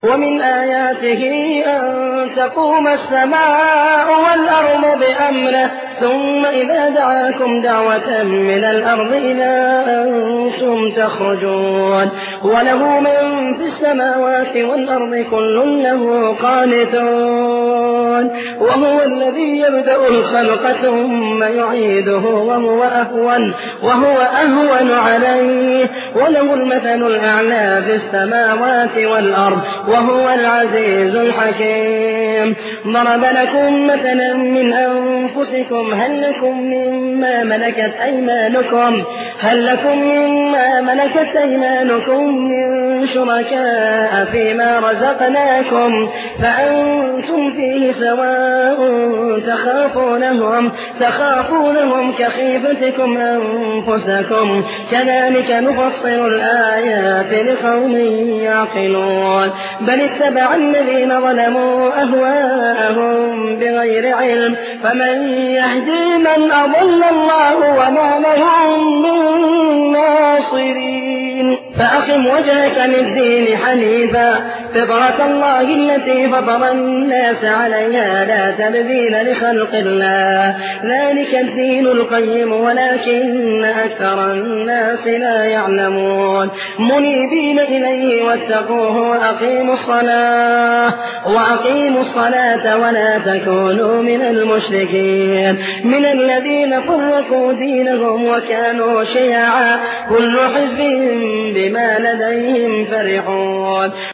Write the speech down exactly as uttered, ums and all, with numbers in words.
ومن آياته أن تقوم السماء والأرض بأمره ثم إذا دعاكم دعوة من الأرض إذا أنتم تخرجون وله من في السماوات والأرض كل له قانتون وهو الذي يبدأ الخلق ثم يعيده وهو أهون وهو أهون عليه وله المثل الأعلى في السماوات والأرض وهو العزيز الحكيم. ضرب لكم مثلا من أنفسكم هل لكم مما ملكت أيمانكم هل لكم مما ملكت أيمانكم من شركاء فيما رزقناكم فأنتم فيه سواء تخافونهم تخافونهم كخيفتكم أنفسكم كذلك نفصل الآيات لقوم يعقلون. بل اتبع الذين ظلموا أهواءهم بغير علم فمن يهدي من أضل الله وما لهم من ناصرين. فأقم وجهك للدين حنيفا فطرة الله التي فطر الناس عليها لا تبديل لخلق الله ذلك الدين القيم ولكن أكثر الناس لا يعلمون. منيبين إليه واتقوه وأقيموا الصلاة وأقيموا الصلاة ولا تكونوا من المشركين من الذين فرقوا دينهم وكانوا شيعا كل حزب بما لديهم فرحون.